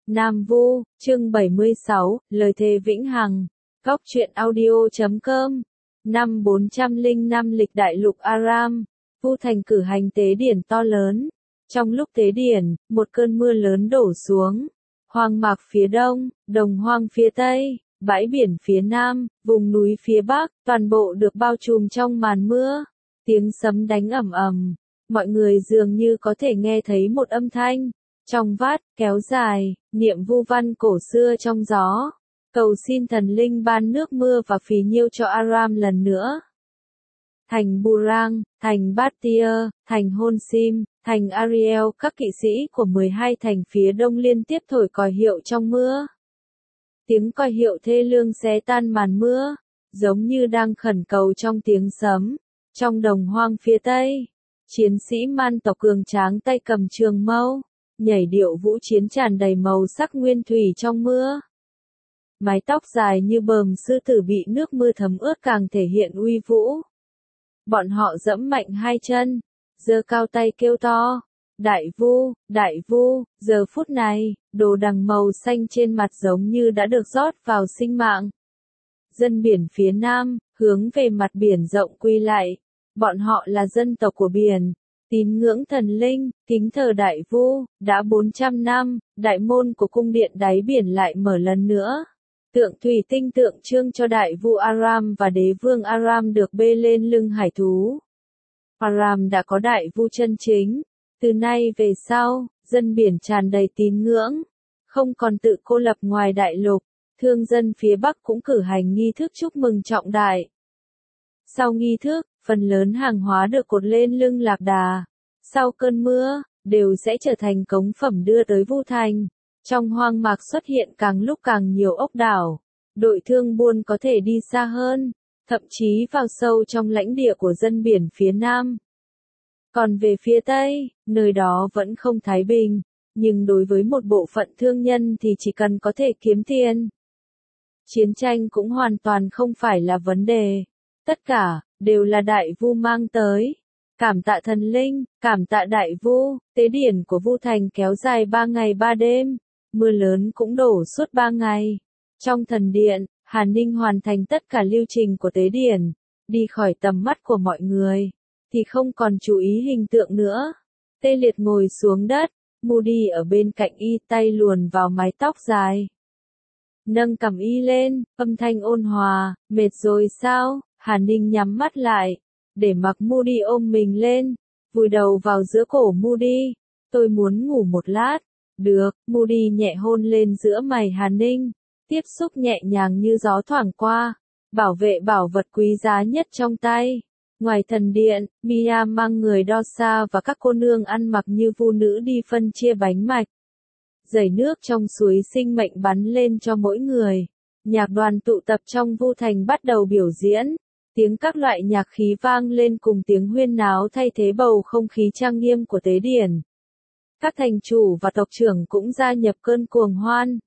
Nam Vu, chương 76, lời thề vĩnh hằng. Góc truyện audio.com. Năm 405 lịch đại lục Aram, Vu Thành cử hành tế điển to lớn. Trong lúc tế điển, một cơn mưa lớn đổ xuống. Hoang mạc phía đông, đồng hoang phía tây, bãi biển phía nam, vùng núi phía bắc, toàn bộ được bao trùm trong màn mưa. Tiếng sấm đánh ầm ầm, mọi người dường như có thể nghe thấy một âm thanh trong vát, kéo dài, niệm vu văn cổ xưa trong gió, cầu xin thần linh ban nước mưa và phì nhiêu cho Aram lần nữa. Thành Burang, thành Batia, thành Honsim, thành Ariel, các kỵ sĩ của 12 thành phía đông liên tiếp thổi còi hiệu trong mưa. Tiếng còi hiệu thê lương xé tan màn mưa, giống như đang khẩn cầu trong tiếng sấm. Trong đồng hoang phía tây, chiến sĩ man tộc cường tráng tay cầm trường mâu, nhảy điệu vũ chiến tràn đầy màu sắc nguyên thủy trong mưa. Mái tóc dài như bờm sư tử bị nước mưa thấm ướt càng thể hiện uy vũ. Bọn họ giẫm mạnh hai chân, giơ cao tay kêu to, Đại Vu, giờ phút này, đồ đằng màu xanh trên mặt giống như đã được rót vào sinh mạng. Dân biển phía nam, hướng về mặt biển rộng quy lại. Bọn họ là dân tộc của biển, tín ngưỡng thần linh, kính thờ Đại Vu. Đã 400 năm, đại môn của cung điện đáy biển lại mở lần nữa. Tượng thủy tinh tượng trưng cho Đại Vu Aram và đế vương Aram được bê lên lưng hải thú. Aram đã có Đại Vu chân chính. Từ nay về sau, dân biển tràn đầy tín ngưỡng, không còn tự cô lập ngoài đại lục. Thương dân phía Bắc cũng cử hành nghi thức chúc mừng trọng đại. Sau nghi thức, phần lớn hàng hóa được cột lên lưng lạc đà. Sau cơn mưa, đều sẽ trở thành cống phẩm đưa tới Vu Thành. Trong hoang mạc xuất hiện càng lúc càng nhiều ốc đảo. Đội thương buôn có thể đi xa hơn, thậm chí vào sâu trong lãnh địa của dân biển phía Nam. Còn về phía Tây, nơi đó vẫn không thái bình. Nhưng đối với một bộ phận thương nhân thì chỉ cần có thể kiếm tiền, chiến tranh cũng hoàn toàn không phải là vấn đề. Tất cả, đều là Đại Vu mang tới. Cảm tạ thần linh, cảm tạ Đại Vu. Tế điển của Vu Thành kéo dài 3 ngày 3 đêm. Mưa lớn cũng đổ suốt 3 ngày. Trong thần điện, Hàn Ninh hoàn thành tất cả lưu trình của tế điển. Đi khỏi tầm mắt của mọi người, thì không còn chú ý hình tượng nữa. Tê liệt ngồi xuống đất, Moody ở bên cạnh y, tay luồn vào mái tóc dài. Nâng cằm y lên, âm thanh ôn hòa, mệt rồi sao? Hàn Ninh nhắm mắt lại, để mặc Moody ôm mình lên, vùi đầu vào giữa cổ Moody. Tôi muốn ngủ một lát. Được, Moody nhẹ hôn lên giữa mày Hàn Ninh, tiếp xúc nhẹ nhàng như gió thoảng qua, bảo vệ bảo vật quý giá nhất trong tay. Ngoài thần điện, Mia mang người Dosa và các cô nương ăn mặc như vu nữ đi phân chia bánh mạch. Dải nước trong suối sinh mệnh bắn lên cho mỗi người. Nhạc đoàn tụ tập trong Vu Thành bắt đầu biểu diễn. Tiếng các loại nhạc khí vang lên cùng tiếng huyên náo thay thế bầu không khí trang nghiêm của tế điển. Các thành chủ và tộc trưởng cũng gia nhập cơn cuồng hoan.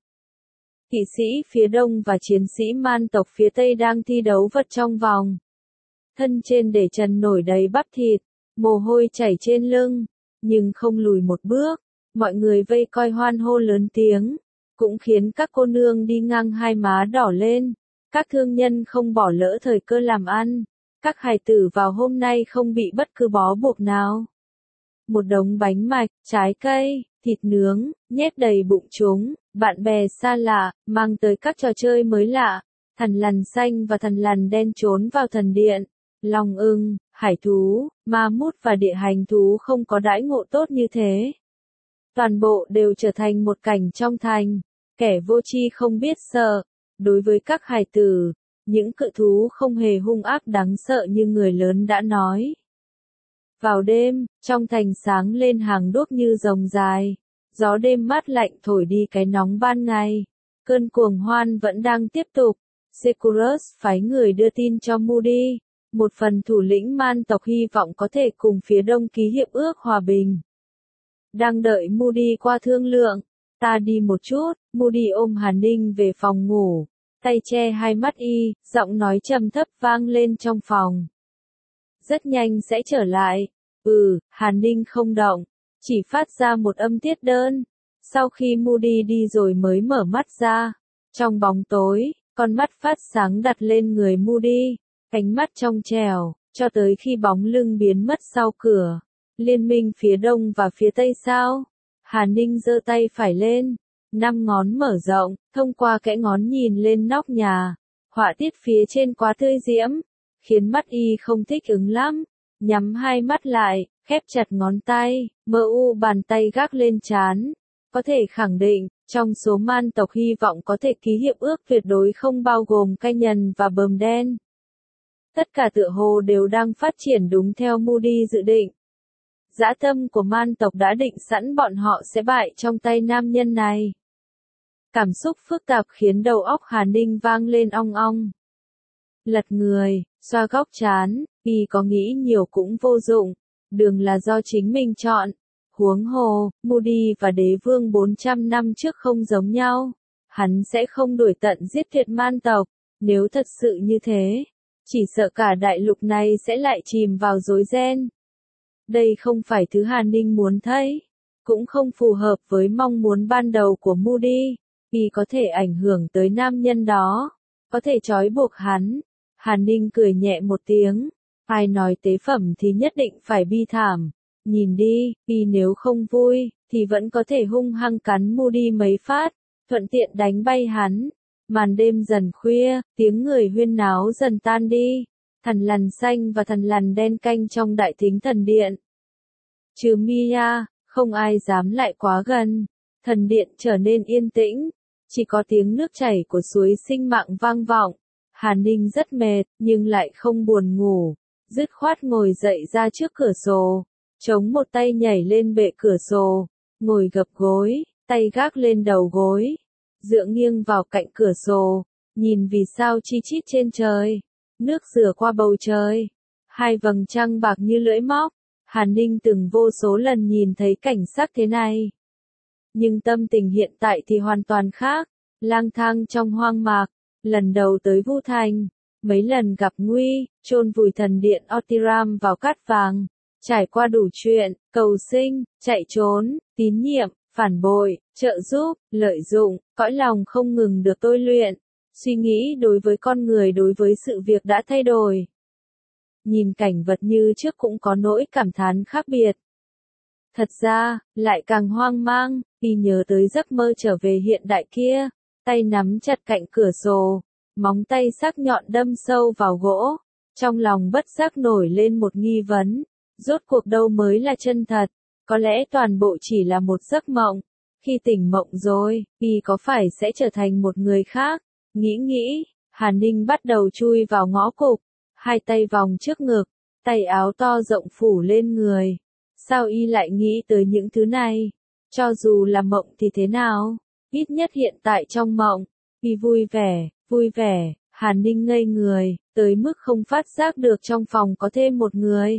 Kỵ sĩ phía đông và chiến sĩ man tộc phía tây đang thi đấu vật trong vòng. Thân trên để trần nổi đầy bắp thịt, mồ hôi chảy trên lưng, nhưng không lùi một bước. Mọi người vây coi hoan hô lớn tiếng, cũng khiến các cô nương đi ngang hai má đỏ lên. Các thương nhân không bỏ lỡ thời cơ làm ăn. Các hài tử vào hôm nay không bị bất cứ bó buộc nào. Một đống bánh mạch, trái cây, thịt nướng, nhét đầy bụng chúng, bạn bè xa lạ, mang tới các trò chơi mới lạ. Thần lằn xanh và thần lằn đen trốn vào thần điện. Long ưng, hải thú, ma mút và địa hành thú không có đãi ngộ tốt như thế. Toàn bộ đều trở thành một cảnh trong thành. Kẻ vô tri không biết sợ. Đối với các hài tử, những cự thú không hề hung ác đáng sợ như người lớn đã nói. Vào đêm, trong thành sáng lên hàng đuốc như rồng dài. Gió đêm mát lạnh thổi đi cái nóng ban ngày. Cơn cuồng hoan vẫn đang tiếp tục. Securus phái người đưa tin cho Moody. Một phần thủ lĩnh man tộc hy vọng có thể cùng phía đông ký hiệp ước hòa bình. Đang đợi Moody qua thương lượng. Ta đi một chút. Moody ôm Hàn Ninh về phòng ngủ. Tay che hai mắt y, giọng nói trầm thấp vang lên trong phòng. Rất nhanh sẽ trở lại. Hàn Ninh không động, chỉ phát ra một âm tiết đơn. Sau khi Moody đi rồi mới mở mắt ra. Trong bóng tối, con mắt phát sáng đặt lên người Moody, ánh mắt trong trẻo, cho tới khi bóng lưng biến mất sau cửa. Liên minh phía đông và phía tây sao? Hà Ninh giơ tay phải lên, 5 ngón mở rộng, thông qua kẽ ngón nhìn lên nóc nhà. Họa tiết phía trên quá tươi diễm, khiến mắt y không thích ứng lắm. Nhắm hai mắt lại, khép chặt ngón tay, mơ u bàn tay gác lên trán. Có thể khẳng định, trong số man tộc hy vọng có thể ký hiệp ước tuyệt đối không bao gồm cai nhần và bờm đen. Tất cả tựa hồ đều đang phát triển đúng theo Moody dự định. Dã tâm của man tộc đã định sẵn bọn họ sẽ bại trong tay nam nhân này. Cảm xúc phức tạp khiến đầu óc Hà Ninh vang lên ong ong. Lật người, xoa góc trán, y có nghĩ nhiều cũng vô dụng, đường là do chính mình chọn. Huống hồ, Moody và đế vương 400 năm trước không giống nhau. Hắn sẽ không đuổi tận giết tuyệt man tộc. Nếu thật sự như thế, chỉ sợ cả đại lục này sẽ lại chìm vào rối ren. Đây không phải thứ Hà Ninh muốn thấy, cũng không phù hợp với mong muốn ban đầu của Moody. Y có thể ảnh hưởng tới nam nhân đó, có thể trói buộc hắn. Hà Ninh cười nhẹ một tiếng, ai nói tế phẩm thì nhất định phải bi thảm. Nhìn đi, y nếu không vui, thì vẫn có thể hung hăng cắn Moody mấy phát, thuận tiện đánh bay hắn. Màn đêm dần khuya, tiếng người huyên náo dần tan đi. Thần lằn xanh và thần lằn đen canh trong đại thính thần điện. Trừ Mia, không ai dám lại quá gần. Thần điện trở nên yên tĩnh, chỉ có tiếng nước chảy của suối sinh mạng vang vọng. Hà Ninh rất mệt, nhưng lại không buồn ngủ. Dứt khoát ngồi dậy ra trước cửa sổ, chống một tay nhảy lên bệ cửa sổ, ngồi gập gối, tay gác lên đầu gối, dựa nghiêng vào cạnh cửa sổ, nhìn vì sao chi chít trên trời, nước rửa qua bầu trời, hai vầng trăng bạc như lưỡi móc. Hà Ninh từng vô số lần nhìn thấy cảnh sắc thế này. Nhưng tâm tình hiện tại thì hoàn toàn khác, lang thang trong hoang mạc, lần đầu tới Vu Thành, mấy lần gặp nguy, chôn vùi thần điện Otiram vào cát vàng, trải qua đủ chuyện, cầu sinh, chạy trốn, tín nhiệm, phản bội, trợ giúp, lợi dụng, cõi lòng không ngừng được tôi luyện, suy nghĩ đối với con người đối với sự việc đã thay đổi. Nhìn cảnh vật như trước cũng có nỗi cảm thán khác biệt. Thật ra, lại càng hoang mang, khi nhớ tới giấc mơ trở về hiện đại kia, tay nắm chặt cạnh cửa sổ, móng tay sắc nhọn đâm sâu vào gỗ, trong lòng bất giác nổi lên một nghi vấn, rốt cuộc đâu mới là chân thật, có lẽ toàn bộ chỉ là một giấc mộng, khi tỉnh mộng rồi, y có phải sẽ trở thành một người khác, nghĩ, Hà Ninh bắt đầu chui vào ngõ cụt, hai tay vòng trước ngực, tay áo to rộng phủ lên người. Sao y lại nghĩ tới những thứ này? Cho dù là mộng thì thế nào? Ít nhất hiện tại trong mộng, y vui vẻ, Hà Ninh ngây người, tới mức không phát giác được trong phòng có thêm một người.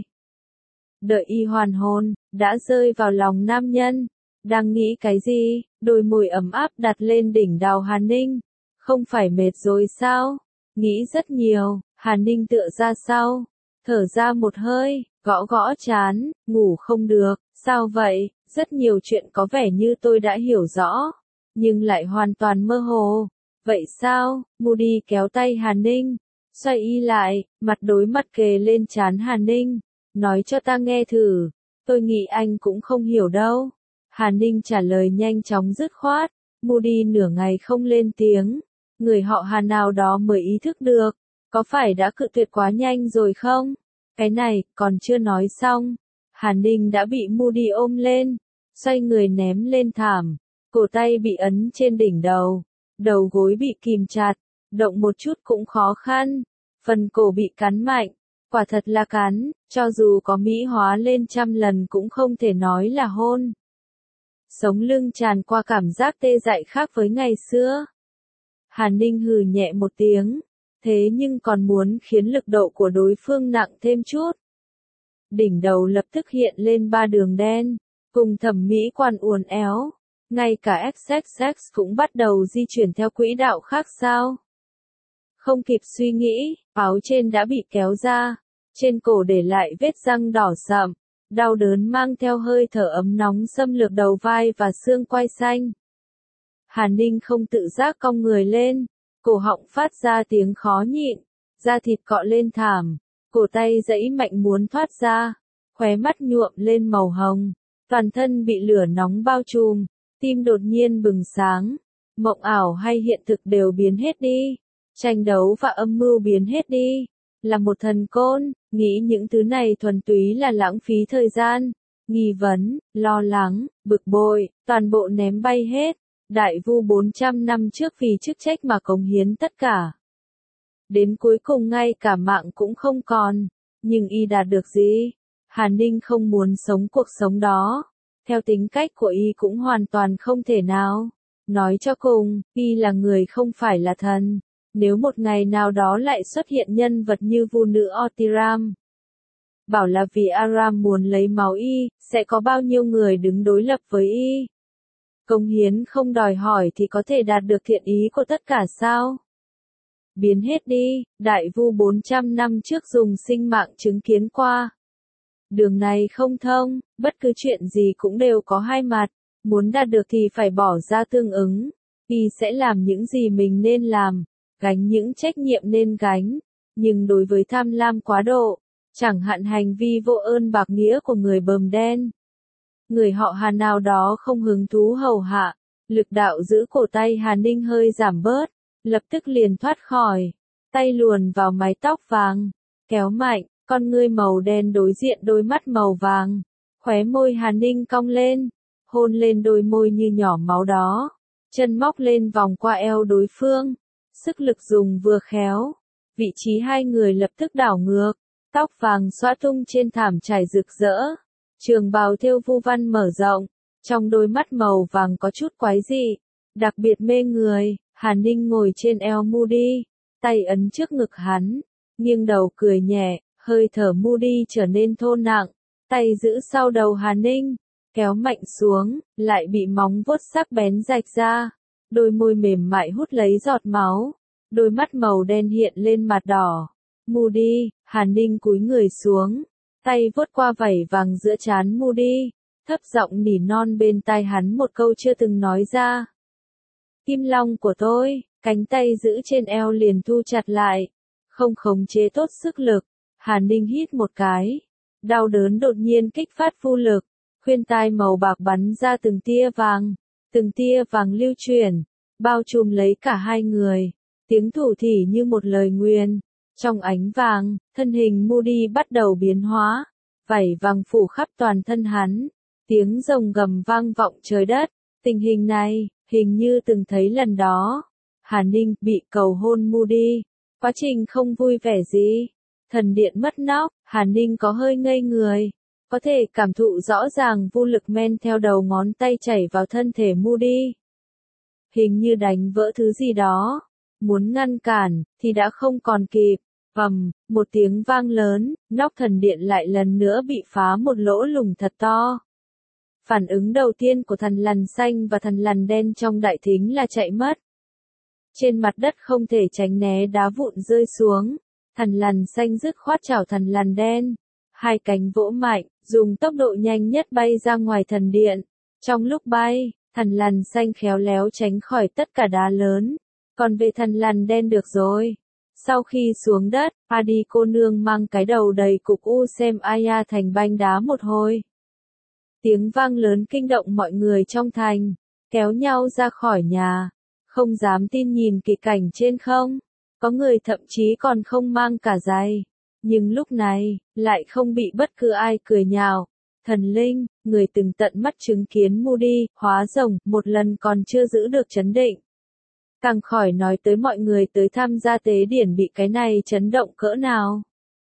Đợi y hoàn hồn, đã rơi vào lòng nam nhân. Đang nghĩ cái gì? Đôi môi ấm áp đặt lên đỉnh đầu Hà Ninh. Không phải mệt rồi sao? Nghĩ rất nhiều, Hà Ninh tựa ra sau, thở ra một hơi, gõ trán, ngủ không được, sao vậy? Rất nhiều chuyện có vẻ như tôi đã hiểu rõ, nhưng lại hoàn toàn mơ hồ. Vậy sao? Moody kéo tay Hà Ninh, xoay y lại, mặt đối mặt kề lên trán Hà Ninh, nói cho ta nghe thử, tôi nghĩ anh cũng không hiểu đâu. Hà Ninh trả lời nhanh chóng dứt khoát, Moody nửa ngày không lên tiếng, người họ Hà nào đó mới ý thức được, có phải đã cự tuyệt quá nhanh rồi không? Cái này, còn chưa nói xong, Hà Ninh đã bị Moody ôm lên, xoay người ném lên thảm, cổ tay bị ấn trên đỉnh đầu gối bị kìm chặt, động một chút cũng khó khăn, phần cổ bị cắn mạnh, quả thật là cắn, cho dù có mỹ hóa lên 100 lần cũng không thể nói là hôn. Sống lưng tràn qua cảm giác tê dại khác với ngày xưa. Hà Ninh hừ nhẹ một tiếng, thế nhưng còn muốn khiến lực độ của đối phương nặng thêm chút. Đỉnh đầu lập tức hiện lên 3 đường đen, cùng thẩm mỹ quan uốn éo. Ngay cả XXX cũng bắt đầu di chuyển theo quỹ đạo khác sao? Không kịp suy nghĩ, áo trên đã bị kéo ra, trên cổ để lại vết răng đỏ sậm, Đau đớn mang theo hơi thở ấm nóng xâm lược đầu vai và xương quai xanh. Hàn Ninh không tự giác cong người lên, cổ họng phát ra tiếng khó nhịn, da thịt cọ lên thảm, cổ tay giãy mạnh muốn thoát ra, khóe mắt nhuộm lên màu hồng, toàn thân bị lửa nóng bao trùm, tim đột nhiên bừng sáng, mộng ảo hay hiện thực đều biến hết đi, tranh đấu và âm mưu biến hết đi. Là một thần côn, nghĩ những thứ này thuần túy là lãng phí thời gian, nghi vấn, lo lắng, bực bội, toàn bộ ném bay hết. Đại Vu 400 năm trước vì chức trách mà cống hiến tất cả. Đến cuối cùng ngay cả mạng cũng không còn, nhưng y đạt được gì? Hàn Ninh không muốn sống cuộc sống đó. Theo tính cách của y cũng hoàn toàn không thể nào. Nói cho cùng, y là người không phải là thần. Nếu một ngày nào đó lại xuất hiện nhân vật như Vu nữ Otiram, bảo là vì Aram muốn lấy máu y, sẽ có bao nhiêu người đứng đối lập với y? Cống hiến không đòi hỏi thì có thể đạt được thiện ý của tất cả sao? Biến hết đi, Đại Vu 400 năm trước dùng sinh mạng chứng kiến qua. Đường này không thông, bất cứ chuyện gì cũng đều có hai mặt, muốn đạt được thì phải bỏ ra tương ứng. Y sẽ làm những gì mình nên làm, gánh những trách nhiệm nên gánh, nhưng đối với tham lam quá độ, chẳng hạn hành vi vô ơn bạc nghĩa của người bờm đen. Người họ Hàn nào đó không hứng thú hầu hạ, lực đạo giữ cổ tay Hàn Ninh hơi giảm bớt, lập tức liền thoát khỏi, tay luồn vào mái tóc vàng, kéo mạnh, con ngươi màu đen đối diện đôi mắt màu vàng, khóe môi Hàn Ninh cong lên, hôn lên đôi môi như nhỏ máu đó, chân móc lên vòng qua eo đối phương, sức lực dùng vừa khéo, vị trí hai người lập tức đảo ngược, tóc vàng xõa tung trên thảm trải rực rỡ. Trường bào thêu vu văn mở rộng, trong đôi mắt màu vàng có chút quái dị, đặc biệt mê người. Hàn Ninh ngồi trên eo Moody, tay ấn trước ngực hắn, nghiêng đầu cười nhẹ, hơi thở Moody trở nên thô nặng, tay giữ sau đầu Hàn Ninh, kéo mạnh xuống, lại bị móng vuốt sắc bén rạch ra, đôi môi mềm mại hút lấy giọt máu, đôi mắt màu đen hiện lên mặt đỏ. Moody, Hàn Ninh cúi người xuống, tay vuốt qua vảy vàng giữa trán Moody, thấp giọng nỉ non bên tai hắn một câu chưa từng nói ra. Kim long của tôi, cánh tay giữ trên eo liền thu chặt lại, không khống chế tốt sức lực. Hàn Ninh hít một cái, đau đớn đột nhiên kích phát vô lực, khuyên tai màu bạc bắn ra từng tia vàng lưu chuyển, bao trùm lấy cả hai người, tiếng thủ thỉ như một lời nguyền. Trong ánh vàng, thân hình Moody bắt đầu biến hóa, vảy vàng phủ khắp toàn thân hắn, tiếng rồng gầm vang vọng trời đất, tình hình này, hình như từng thấy lần đó. Hàn Ninh bị cầu hôn Moody, quá trình không vui vẻ gì, thần điện mất nóc, Hàn Ninh có hơi ngây người, có thể cảm thụ rõ ràng vô lực men theo đầu ngón tay chảy vào thân thể Moody. Hình như đánh vỡ thứ gì đó, muốn ngăn cản, thì đã không còn kịp. Một tiếng vang lớn, nóc thần điện lại lần nữa bị phá một lỗ lủng thật to. Phản ứng đầu tiên của thần lằn xanh và thần lằn đen trong đại thính là chạy mất. Trên mặt đất không thể tránh né đá vụn rơi xuống, thần lằn xanh dứt khoát chảo thần lằn đen. Hai cánh vỗ mạnh, dùng tốc độ nhanh nhất bay ra ngoài thần điện. Trong lúc bay, thần lằn xanh khéo léo tránh khỏi tất cả đá lớn. Còn về thần lằn đen được rồi. Sau khi xuống đất, Adi cô nương mang cái đầu đầy cục u xem Aya thành banh đá một hồi. Tiếng vang lớn kinh động mọi người trong thành, kéo nhau ra khỏi nhà, không dám tin nhìn kỳ cảnh trên không. Có người thậm chí còn không mang cả giày. Nhưng lúc này, lại không bị bất cứ ai cười nhạo. Thần linh, người từng tận mắt chứng kiến Moody hóa rồng một lần còn chưa giữ được trấn định. Càng khỏi nói tới mọi người tới tham gia tế điển bị cái này chấn động cỡ nào.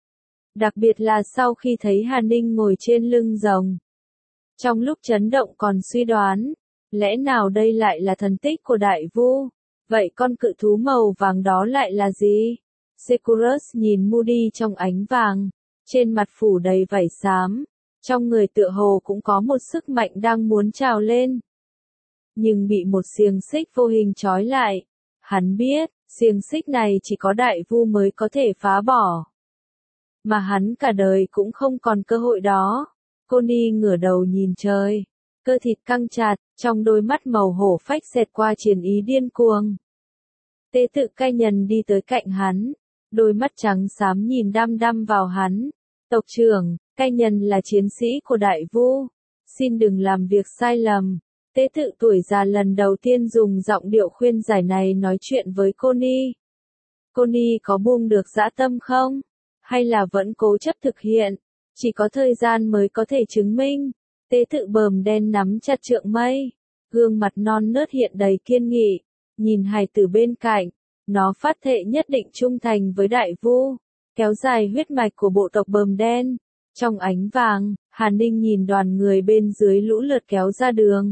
Đặc biệt là sau khi thấy Hàn Ninh ngồi trên lưng rồng. Trong lúc chấn động còn suy đoán, lẽ nào đây lại là thần tích của Đại Vu? Vậy con cự thú màu vàng đó lại là gì? Securus nhìn Moody trong ánh vàng, trên mặt phủ đầy vảy xám, trong người tựa hồ cũng có một sức mạnh đang muốn trào lên. Nhưng bị một xiềng xích vô hình trói lại. Hắn biết, xiềng xích này chỉ có Đại Vu mới có thể phá bỏ. Mà hắn cả đời cũng không còn cơ hội đó. Connie ngửa đầu nhìn trời. Cơ thịt căng chặt, trong đôi mắt màu hổ phách xẹt qua chiến ý điên cuồng. Tế tự cai nhân đi tới cạnh hắn. Đôi mắt trắng xám nhìn đăm đăm vào hắn. Tộc trưởng, cai nhân là chiến sĩ của đại vu. Xin đừng làm việc sai lầm. Tế tự tuổi già lần đầu tiên dùng giọng điệu khuyên giải này nói chuyện với Connie. Connie có buông được dã tâm không? Hay là vẫn cố chấp thực hiện? Chỉ có thời gian mới có thể chứng minh. Tế tự bờm đen nắm chặt trượng mây. Gương mặt non nớt hiện đầy kiên nghị. Nhìn hài tử bên cạnh. Nó phát thệ nhất định trung thành với đại vu. Kéo dài huyết mạch của bộ tộc bờm đen. Trong ánh vàng, Hàn Ninh nhìn đoàn người bên dưới lũ lượt kéo ra đường.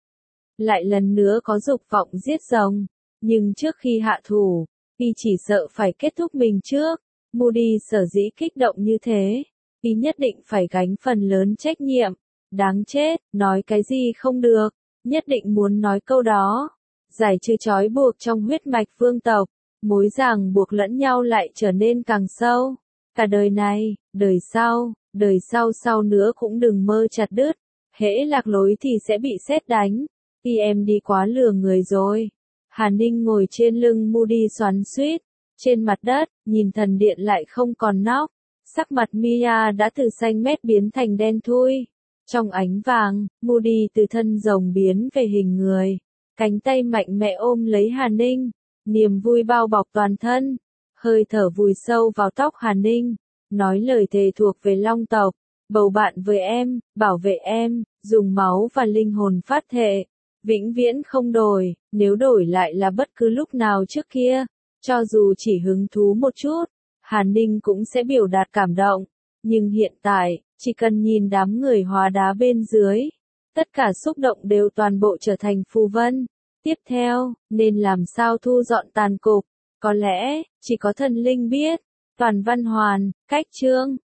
Lại lần nữa có dục vọng giết rồng. Nhưng trước khi hạ thủ, y chỉ sợ phải kết thúc mình trước. Moody sở dĩ kích động như thế. Y nhất định phải gánh phần lớn trách nhiệm. Đáng chết, nói cái gì không được. Nhất định muốn nói câu đó. Giải trừ trói buộc trong huyết mạch vương tộc. Mối ràng buộc lẫn nhau lại trở nên càng sâu. Cả đời này, đời sau sau nữa cũng đừng mơ chặt đứt. Hễ lạc lối thì sẽ bị sét đánh. Khi em đi quá lừa người rồi. Hàn Ninh ngồi trên lưng Moody xoắn xuýt. Trên mặt đất, nhìn thần điện lại không còn nóc. Sắc mặt Mia đã từ xanh mét biến thành đen thui. Trong ánh vàng, Moody từ thân rồng biến về hình người. Cánh tay mạnh mẽ ôm lấy Hàn Ninh. Niềm vui bao bọc toàn thân. Hơi thở vùi sâu vào tóc Hàn Ninh. Nói lời thề thuộc về Long tộc. Bầu bạn với em, bảo vệ em, dùng máu và linh hồn phát thệ. Vĩnh viễn không đổi, nếu đổi lại là bất cứ lúc nào trước kia. Cho dù chỉ hứng thú một chút, Hàn Ninh cũng sẽ biểu đạt cảm động. Nhưng hiện tại, chỉ cần nhìn đám người hóa đá bên dưới. Tất cả xúc động đều toàn bộ trở thành phù vân. Tiếp theo, nên làm sao thu dọn tàn cục. Có lẽ, chỉ có thần linh biết. Toàn văn hoàn, cách chương.